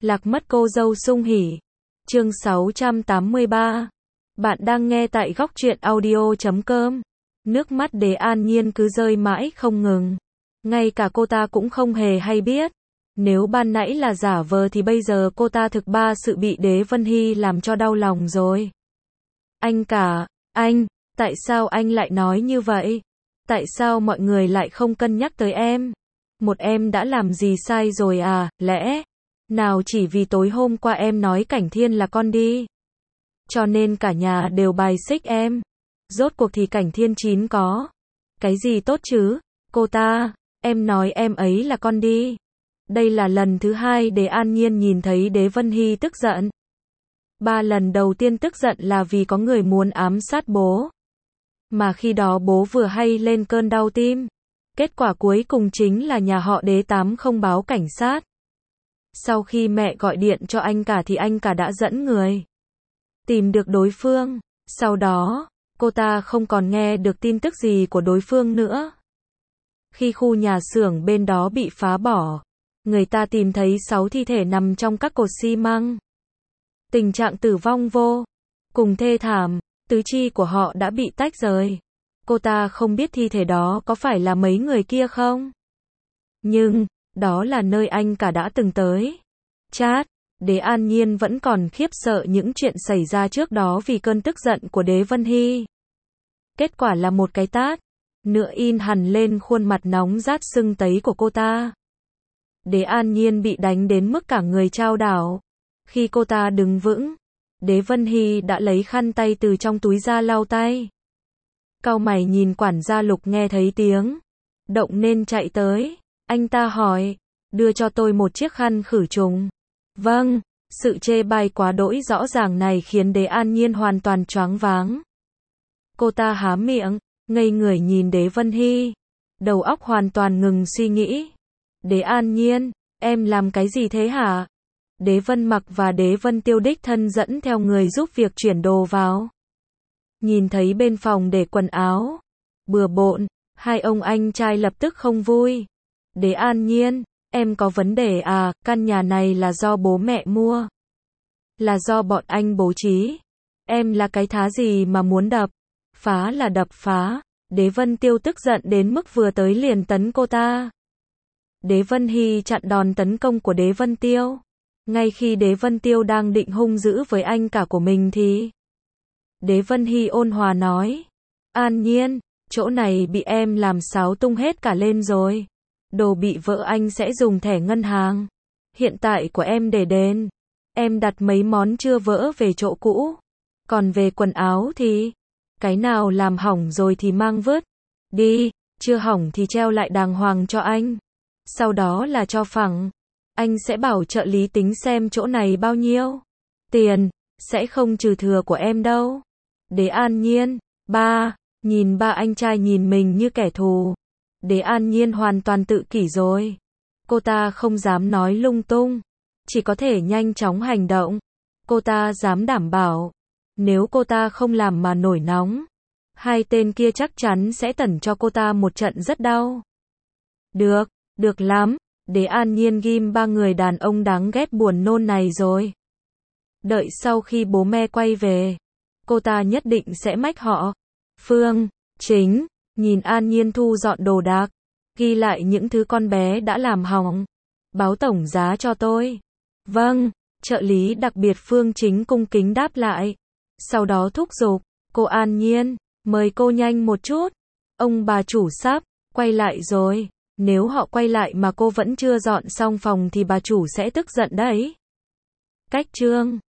Lạc mất cô dâu sung hỉ. Chương 683. Bạn đang nghe tại góc truyện audio.com. Nước mắt Đế An Nhiên cứ rơi mãi không ngừng. Ngay cả cô ta cũng không hề hay biết. Nếu ban nãy là giả vờ thì bây giờ cô ta thực ba sự bị Đế Vân Hy làm cho đau lòng rồi. Anh, tại sao anh lại nói như vậy? Tại sao mọi người lại không cân nhắc tới em? Một em đã làm gì sai rồi à, lẽ nào chỉ vì tối hôm qua em nói Cảnh Thiên là con đi, cho nên cả nhà đều bài xích em? Rốt cuộc thì Cảnh Thiên chín có cái gì tốt chứ? Cô ta, em nói em ấy là con đi. Đây là lần thứ hai Đế An Nhiên nhìn thấy Đế Vân Hy tức giận. 3 lần đầu tiên tức giận là vì có người muốn ám sát bố. Mà khi đó bố vừa hay lên cơn đau tim. Kết quả cuối cùng chính là nhà họ Đế Tám không báo cảnh sát. Sau khi mẹ gọi điện cho anh cả thì anh cả đã dẫn người tìm được đối phương. Sau đó, cô ta không còn nghe được tin tức gì của đối phương nữa. Khi khu nhà xưởng bên đó bị phá bỏ, người ta tìm thấy 6 thi thể nằm trong các cột xi măng. Tình trạng tử vong vô cùng thê thảm, tứ chi của họ đã bị tách rời. Cô ta không biết thi thể đó có phải là mấy người kia không? Nhưng, đó là nơi anh cả đã từng tới. Chát, Đế An Nhiên vẫn còn khiếp sợ những chuyện xảy ra trước đó vì cơn tức giận của Đế Vân Hy. Kết quả là một cái tát, nữa in hẳn lên khuôn mặt nóng rát sưng tấy của cô ta. Đế An Nhiên bị đánh đến mức cả người chao đảo. Khi cô ta đứng vững, Đế Vân Hy đã lấy khăn tay từ trong túi ra lau tay. Cau mày nhìn quản gia Lục nghe thấy tiếng động nên chạy tới. Anh ta hỏi, đưa cho tôi một chiếc khăn khử trùng. Vâng, sự chê bai quá đỗi rõ ràng này khiến Đế An Nhiên hoàn toàn choáng váng. Cô ta há miệng, ngây người nhìn Đế Vân Hy. Đầu óc hoàn toàn ngừng suy nghĩ. Đế An Nhiên, em làm cái gì thế hả? Đế Vân Mặc và Đế Vân Tiêu đích thân dẫn theo người giúp việc chuyển đồ vào. Nhìn thấy bên phòng để quần áo bừa bộn, hai ông anh trai lập tức không vui. Đế An Nhiên, em có vấn đề à? Căn nhà này là do bố mẹ mua, là do bọn anh bố trí. Em là cái thá gì mà muốn đập phá là đập phá? Đế Vân Tiêu tức giận đến mức vừa tới liền tấn cô ta. Đế Vân Hy chặn đòn tấn công của Đế Vân Tiêu. Ngay khi Đế Vân Tiêu đang định hung dữ với anh cả của mình thì Đế Vân Hy ôn hòa nói, An Nhiên, chỗ này bị em làm xáo tung hết cả lên rồi. Đồ bị vỡ anh sẽ dùng thẻ ngân hàng hiện tại của em để đền. Em đặt mấy món chưa vỡ về chỗ cũ. Còn về quần áo thì cái nào làm hỏng rồi thì mang vứt đi, chưa hỏng thì treo lại đàng hoàng cho anh. Sau đó là cho phẳng. Anh sẽ bảo trợ lý tính xem chỗ này bao nhiêu tiền, sẽ không trừ thừa của em đâu. Đế An Nhiên, nhìn ba anh trai nhìn mình như kẻ thù. Đế An Nhiên hoàn toàn tự kỷ rồi. Cô ta không dám nói lung tung, chỉ có thể nhanh chóng hành động. Cô ta dám đảm bảo, nếu cô ta không làm mà nổi nóng, hai tên kia chắc chắn sẽ tẩn cho cô ta một trận rất đau. Được lắm. Đế An Nhiên ghim 3 người đàn ông đáng ghét buồn nôn này rồi. Đợi sau khi bố mẹ quay về, cô ta nhất định sẽ mách họ. Phương Chính nhìn An Nhiên thu dọn đồ đạc, ghi lại những thứ con bé đã làm hỏng. Báo tổng giá cho tôi. Vâng, trợ lý đặc biệt Phương Chính cung kính đáp lại. Sau đó thúc giục, cô An Nhiên, mời cô nhanh một chút. Ông bà chủ sắp quay lại rồi. Nếu họ quay lại mà cô vẫn chưa dọn xong phòng thì bà chủ sẽ tức giận đấy. Cách chương